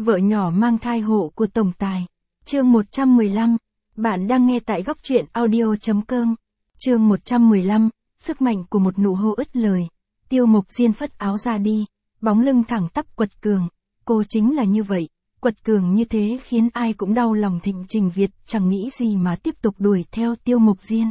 Vợ nhỏ mang thai hộ của tổng tài. Chương 115. Bạn đang nghe tại góc truyện audio.com. Chương 115. Sức mạnh của một nụ hôn ứt lời. Tiêu Mộc Diên phất áo ra đi, bóng lưng thẳng tắp quật cường. Cô chính là như vậy, quật cường như thế khiến ai cũng đau lòng. Thịnh Trình Việt chẳng nghĩ gì mà tiếp tục đuổi theo Tiêu Mộc Diên.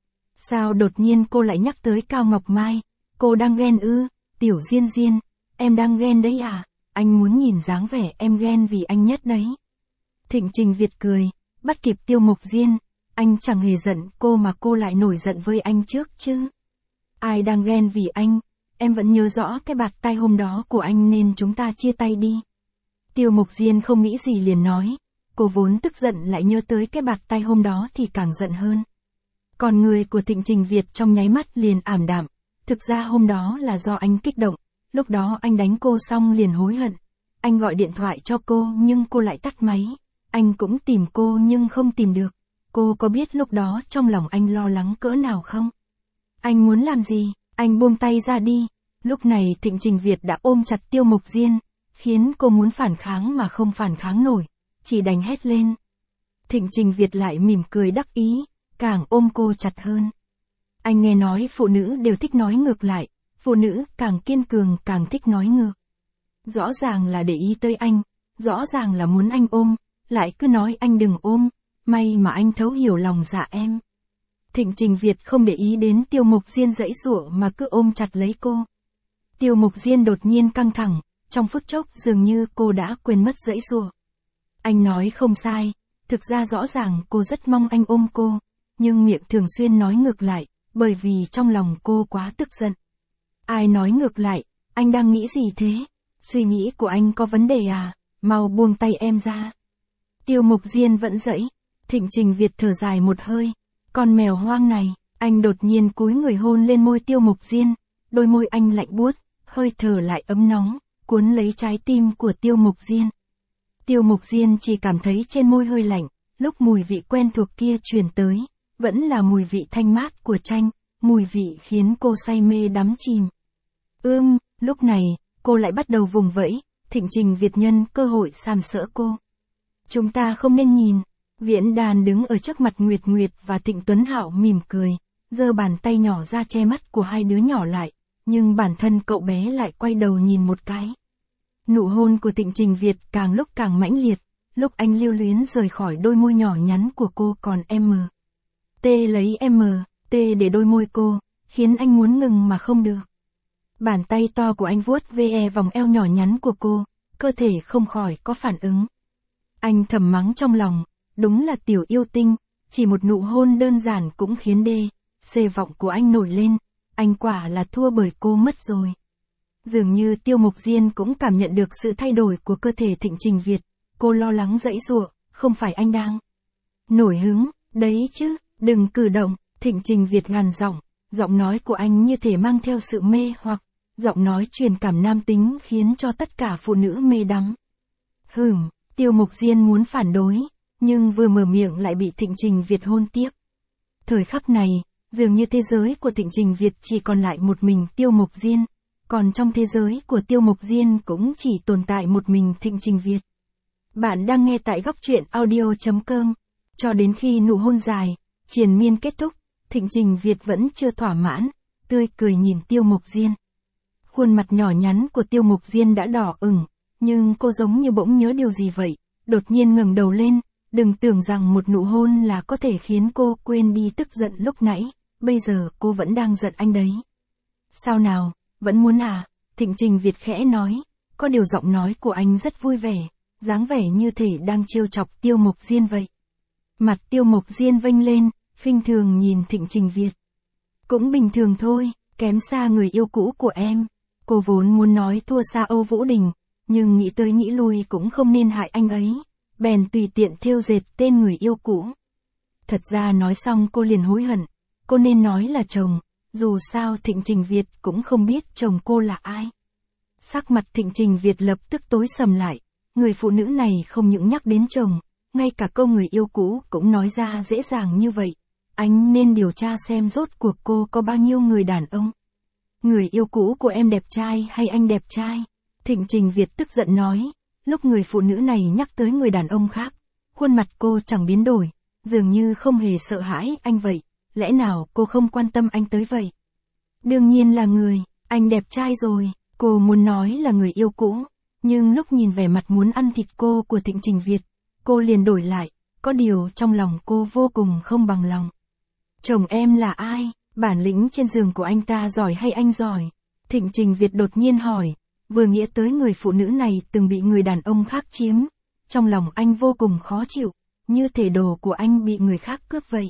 Sao đột nhiên cô lại nhắc tới Cao Ngọc Mai? Cô đang ghen ư? Tiểu Diên Diên, em đang ghen đấy à? Anh muốn nhìn dáng vẻ em ghen vì anh nhất đấy. Thịnh Trình Việt cười, bắt kịp Tiêu Mộc Diên. Anh chẳng hề giận cô mà cô lại nổi giận với anh trước chứ. Ai đang ghen vì anh? Em vẫn nhớ rõ cái bạt tai hôm đó của anh nên chúng ta chia tay đi. Tiêu Mộc Diên không nghĩ gì liền nói. Cô vốn tức giận lại nhớ tới cái bạt tai hôm đó thì càng giận hơn. Còn người của Thịnh Trình Việt trong nháy mắt liền ảm đạm. Thực ra hôm đó là do anh kích động. Lúc đó anh đánh cô xong liền hối hận. Anh gọi điện thoại cho cô nhưng cô lại tắt máy. Anh cũng tìm cô nhưng không tìm được. Cô có biết lúc đó trong lòng anh lo lắng cỡ nào không? Anh muốn làm gì? Anh buông tay ra đi. Lúc này Thịnh Trình Việt đã ôm chặt Tiêu Mộc Diên, khiến cô muốn phản kháng mà không phản kháng nổi, chỉ đành hét lên. Thịnh Trình Việt lại mỉm cười đắc ý, càng ôm cô chặt hơn. Anh nghe nói phụ nữ đều thích nói ngược lại, phụ nữ càng kiên cường càng thích nói ngược. Rõ ràng là để ý tới anh, rõ ràng là muốn anh ôm, lại cứ nói anh đừng ôm, may mà anh thấu hiểu lòng dạ em. Thịnh Trình Việt không để ý đến Tiêu Mộc Diên giãy giụa mà cứ ôm chặt lấy cô. Tiêu Mộc Diên đột nhiên căng thẳng, trong phút chốc dường như cô đã quên mất giãy giụa. Anh nói không sai, thực ra rõ ràng cô rất mong anh ôm cô, nhưng miệng thường xuyên nói ngược lại, bởi vì trong lòng cô quá tức giận. Ai nói ngược lại, anh đang nghĩ gì thế? Suy nghĩ của anh có vấn đề à? Mau buông tay em ra. Tiêu Mộc Diên vẫn giãy. Thịnh Trình Việt thở dài một hơi. Con mèo hoang này, anh đột nhiên cúi người hôn lên môi Tiêu Mộc Diên. Đôi môi anh lạnh buốt, hơi thở lại ấm nóng, cuốn lấy trái tim của Tiêu Mộc Diên. Tiêu Mộc Diên chỉ cảm thấy trên môi hơi lạnh, lúc mùi vị quen thuộc kia truyền tới, vẫn là mùi vị thanh mát của chanh, mùi vị khiến cô say mê đắm chìm. Lúc này, cô lại bắt đầu vùng vẫy, Thịnh Trình Việt nhân cơ hội sàm sỡ cô. Chúng ta không nên nhìn. Viễn Đàn đứng ở trước mặt Nguyệt Nguyệt và Thịnh Tuấn Hạo mỉm cười, giơ bàn tay nhỏ ra che mắt của hai đứa nhỏ lại, nhưng bản thân cậu bé lại quay đầu nhìn một cái. Nụ hôn của Thịnh Trình Việt càng lúc càng mãnh liệt, lúc anh lưu luyến rời khỏi đôi môi nhỏ nhắn của cô còn T lấy T để đôi môi cô, khiến anh muốn ngừng mà không được. Bàn tay to của anh vuốt ve vòng eo nhỏ nhắn của cô, cơ thể không khỏi có phản ứng. Anh thầm mắng trong lòng, đúng là tiểu yêu tinh, chỉ một nụ hôn đơn giản cũng khiến vọng của anh nổi lên, anh quả là thua bởi cô mất rồi. Dường như Tiêu Mộc Diên cũng cảm nhận được sự thay đổi của cơ thể Thịnh Trình Việt, cô lo lắng giãy giụa, không phải anh đang nổi hứng, đấy chứ, đừng cử động. Thịnh Trình Việt gằn giọng, giọng nói của anh như thể mang theo sự mê hoặc, giọng nói truyền cảm nam tính khiến cho tất cả phụ nữ mê đắm. Tiêu Mộc Diên muốn phản đối, nhưng vừa mở miệng lại bị Thịnh Trình Việt hôn tiếp. Thời khắc này, dường như thế giới của Thịnh Trình Việt chỉ còn lại một mình Tiêu Mộc Diên, còn trong thế giới của Tiêu Mộc Diên cũng chỉ tồn tại một mình Thịnh Trình Việt. Bạn đang nghe tại góc truyện audio.com. Cho đến khi nụ hôn dài, triền miên kết thúc, Thịnh Trình Việt vẫn chưa thỏa mãn, tươi cười nhìn Tiêu Mộc Diên. Khuôn mặt nhỏ nhắn của Tiêu Mộc Diên đã đỏ ửng, nhưng cô giống như bỗng nhớ điều gì vậy, đột nhiên ngẩng đầu lên, đừng tưởng rằng một nụ hôn là có thể khiến cô quên đi tức giận lúc nãy, bây giờ cô vẫn đang giận anh đấy. Sao nào, vẫn muốn à? Thịnh Trình Việt khẽ nói, có điều giọng nói của anh rất vui vẻ, dáng vẻ như thể đang trêu chọc Tiêu Mộc Diên vậy. Mặt Tiêu Mộc Diên vênh lên, khinh thường nhìn Thịnh Trình Việt. Cũng bình thường thôi, kém xa người yêu cũ của em. Cô vốn muốn nói thua xa Âu Vũ Đình, nhưng nghĩ tới nghĩ lui cũng không nên hại anh ấy, bèn tùy tiện thêu dệt tên người yêu cũ. Thật ra nói xong cô liền hối hận, cô nên nói là chồng, dù sao Thịnh Trình Việt cũng không biết chồng cô là ai. Sắc mặt Thịnh Trình Việt lập tức tối sầm lại, người phụ nữ này không những nhắc đến chồng, ngay cả câu người yêu cũ cũng nói ra dễ dàng như vậy. Anh nên điều tra xem rốt cuộc cô có bao nhiêu người đàn ông. Người yêu cũ của em đẹp trai hay anh đẹp trai? Thịnh Trình Việt tức giận nói, lúc người phụ nữ này nhắc tới người đàn ông khác, khuôn mặt cô chẳng biến đổi, dường như không hề sợ hãi anh vậy, lẽ nào cô không quan tâm anh tới vậy? Đương nhiên là người, anh đẹp trai rồi, cô muốn nói là người yêu cũ, nhưng lúc nhìn vẻ mặt muốn ăn thịt cô của Thịnh Trình Việt, cô liền đổi lại, có điều trong lòng cô vô cùng không bằng lòng. Chồng em là ai? Bản lĩnh trên giường của anh ta giỏi hay anh giỏi? Thịnh Trình Việt đột nhiên hỏi, vừa nghĩ tới người phụ nữ này từng bị người đàn ông khác chiếm. Trong lòng anh vô cùng khó chịu, như thể đồ của anh bị người khác cướp vậy.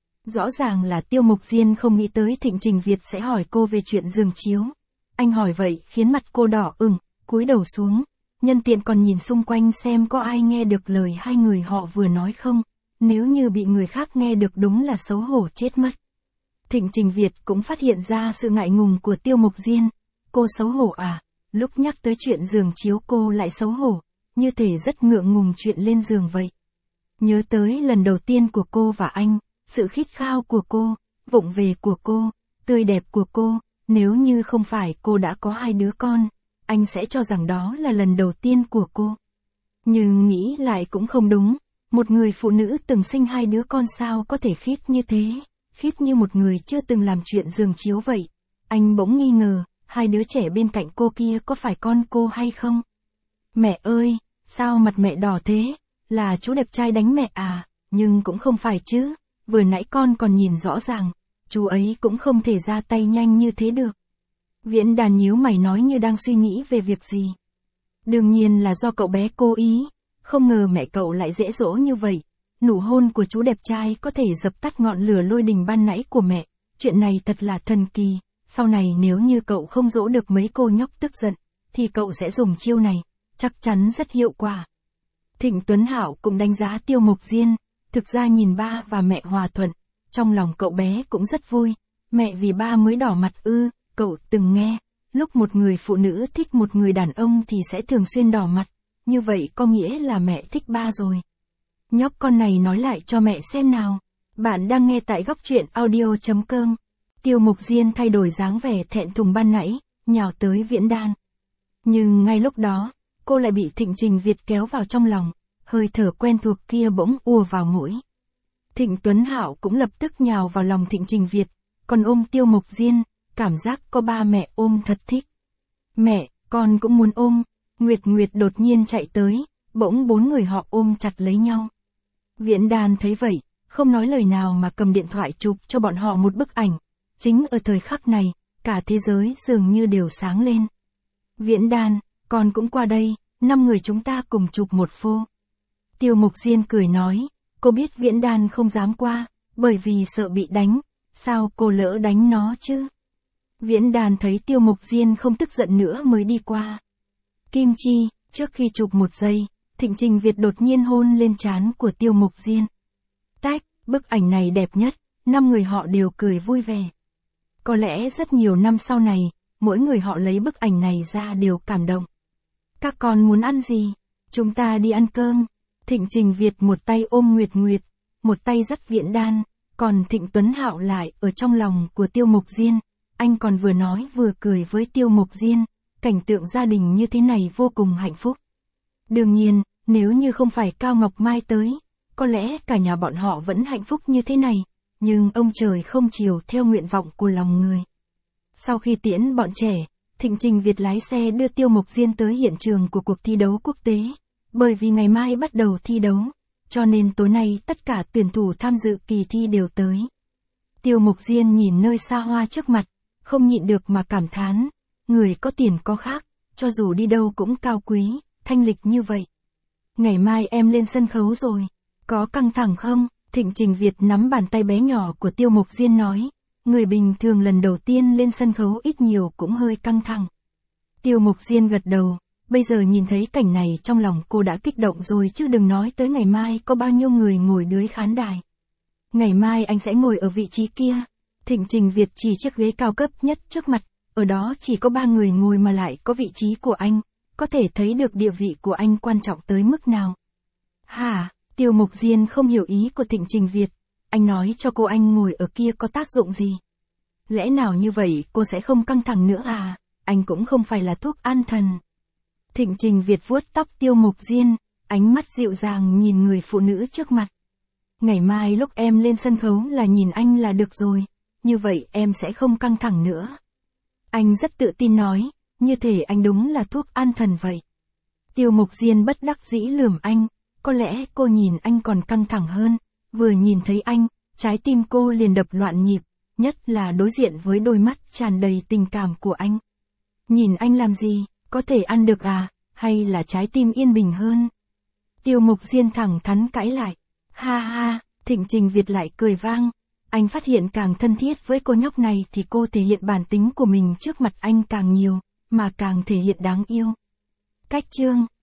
Rõ ràng là Tiêu Mộc Diên không nghĩ tới Thịnh Trình Việt sẽ hỏi cô về chuyện giường chiếu. Anh hỏi vậy khiến mặt cô đỏ ửng, cúi đầu xuống, nhân tiện còn nhìn xung quanh xem có ai nghe được lời hai người họ vừa nói không. Nếu như bị người khác nghe được đúng là xấu hổ chết mất. Thịnh Trình Việt cũng phát hiện ra sự ngại ngùng của Tiêu Mộc Diên. Cô xấu hổ à? Lúc nhắc tới chuyện giường chiếu cô lại xấu hổ, như thể rất ngượng ngùng chuyện lên giường vậy. Nhớ tới lần đầu tiên của cô và anh, sự khít khao của cô, vụng về của cô, tươi đẹp của cô, nếu như không phải cô đã có 2 đứa con, anh sẽ cho rằng đó là lần đầu tiên của cô. Nhưng nghĩ lại cũng không đúng, một người phụ nữ từng sinh 2 đứa con sao có thể khít như thế, khít như một người chưa từng làm chuyện giường chiếu vậy. Anh bỗng nghi ngờ, 2 đứa trẻ bên cạnh cô kia có phải con cô hay không? Mẹ ơi, sao mặt mẹ đỏ thế? Là chú đẹp trai đánh mẹ à? Nhưng cũng không phải chứ, vừa nãy con còn nhìn rõ ràng, chú ấy cũng không thể ra tay nhanh như thế được. Viễn Đàn nhíu mày nói như đang suy nghĩ về việc gì. Đương nhiên là do cậu bé cố ý, không ngờ mẹ cậu lại dễ dỗ như vậy. Nụ hôn của chú đẹp trai có thể dập tắt ngọn lửa lôi đình ban nãy của mẹ, chuyện này thật là thần kỳ. Sau này nếu như cậu không dỗ được mấy cô nhóc tức giận, thì cậu sẽ dùng chiêu này, chắc chắn rất hiệu quả. Thịnh Tuấn Hạo cũng đánh giá Tiêu Mộc Diên, thực ra nhìn ba và mẹ hòa thuận, trong lòng cậu bé cũng rất vui. Mẹ vì ba mới đỏ mặt ư? Cậu từng nghe, lúc một người phụ nữ thích một người đàn ông thì sẽ thường xuyên đỏ mặt, như vậy có nghĩa là mẹ thích ba rồi. Nhóc con này nói lại cho mẹ xem nào. Bạn đang nghe tại góc truyện audio.com. Tiêu Mộc Diên thay đổi dáng vẻ thẹn thùng ban nãy, nhào tới Viễn Đan. Nhưng ngay lúc đó, cô lại bị Thịnh Trình Việt kéo vào trong lòng, hơi thở quen thuộc kia bỗng ùa vào mũi. Thịnh Tuấn Hạo cũng lập tức nhào vào lòng Thịnh Trình Việt, còn ôm Tiêu Mộc Diên, cảm giác có ba mẹ ôm thật thích. Mẹ, con cũng muốn ôm. Nguyệt Nguyệt đột nhiên chạy tới, bỗng 4 người họ ôm chặt lấy nhau. Viễn Đan thấy vậy, không nói lời nào mà cầm điện thoại chụp cho bọn họ một bức ảnh. Chính ở thời khắc này, cả thế giới dường như đều sáng lên. Viễn Đan, con cũng qua đây, 5 người chúng ta cùng chụp một phô. Tiêu Mộc Diên cười nói, cô biết Viễn Đan không dám qua, bởi vì sợ bị đánh, sao cô lỡ đánh nó chứ? Viễn Đan thấy Tiêu Mộc Diên không tức giận nữa mới đi qua. Kim Chi, trước khi chụp 1 giây, Thịnh Trình Việt đột nhiên hôn lên trán của Tiêu Mộc Diên. Tách, bức ảnh này đẹp nhất, 5 người họ đều cười vui vẻ. Có lẽ rất nhiều năm sau này, mỗi người họ lấy bức ảnh này ra đều cảm động. Các con muốn ăn gì? Chúng ta đi ăn cơm. Thịnh Trình Việt một tay ôm Nguyệt Nguyệt, một tay dắt Viễn Đan, còn Thịnh Tuấn Hạo lại ở trong lòng của Tiêu Mộc Diên. Anh còn vừa nói vừa cười với Tiêu Mộc Diên, cảnh tượng gia đình như thế này vô cùng hạnh phúc. Đương nhiên, nếu như không phải Cao Ngọc Mai tới, có lẽ cả nhà bọn họ vẫn hạnh phúc như thế này, nhưng ông trời không chiều theo nguyện vọng của lòng người. Sau khi tiễn bọn trẻ, Thịnh Trình Việt lái xe đưa Tiêu Mộc Diên tới hiện trường của cuộc thi đấu quốc tế, bởi vì ngày mai bắt đầu thi đấu, cho nên tối nay tất cả tuyển thủ tham dự kỳ thi đều tới. Tiêu Mộc Diên nhìn nơi xa hoa trước mặt, không nhịn được mà cảm thán, người có tiền có khác, cho dù đi đâu cũng cao quý, thanh lịch như vậy. Ngày mai em lên sân khấu rồi, có căng thẳng không? Thịnh Trình Việt nắm bàn tay bé nhỏ của Tiêu Mộc Diên nói, người bình thường lần đầu tiên lên sân khấu ít nhiều cũng hơi căng thẳng. Tiêu Mộc Diên gật đầu, bây giờ nhìn thấy cảnh này trong lòng cô đã kích động rồi chứ đừng nói tới ngày mai có bao nhiêu người ngồi dưới khán đài. Ngày mai anh sẽ ngồi ở vị trí kia. Thịnh Trình Việt chỉ chiếc ghế cao cấp nhất trước mặt, ở đó chỉ có 3 người ngồi mà lại có vị trí của anh, có thể thấy được địa vị của anh quan trọng tới mức nào. Hả? Tiêu Mộc Diên không hiểu ý của Thịnh Trình Việt, anh nói cho cô anh ngồi ở kia có tác dụng gì? Lẽ nào như vậy cô sẽ không căng thẳng nữa à? Anh cũng không phải là thuốc an thần. Thịnh Trình Việt vuốt tóc Tiêu Mộc Diên, ánh mắt dịu dàng nhìn người phụ nữ trước mặt. Ngày mai lúc em lên sân khấu là nhìn anh là được rồi, như vậy em sẽ không căng thẳng nữa. Anh rất tự tin nói, như thể anh đúng là thuốc an thần vậy. Tiêu Mộc Diên bất đắc dĩ lườm anh, có lẽ cô nhìn anh còn căng thẳng hơn, vừa nhìn thấy anh, trái tim cô liền đập loạn nhịp, nhất là đối diện với đôi mắt tràn đầy tình cảm của anh. Nhìn anh làm gì, có thể ăn được à, hay là trái tim yên bình hơn? Tiêu Mộc Diên thẳng thắn cãi lại. Ha ha, Thịnh Trình Việt lại cười vang. Anh phát hiện càng thân thiết với cô nhóc này thì cô thể hiện bản tính của mình trước mặt anh càng nhiều, mà càng thể hiện đáng yêu. Cách chương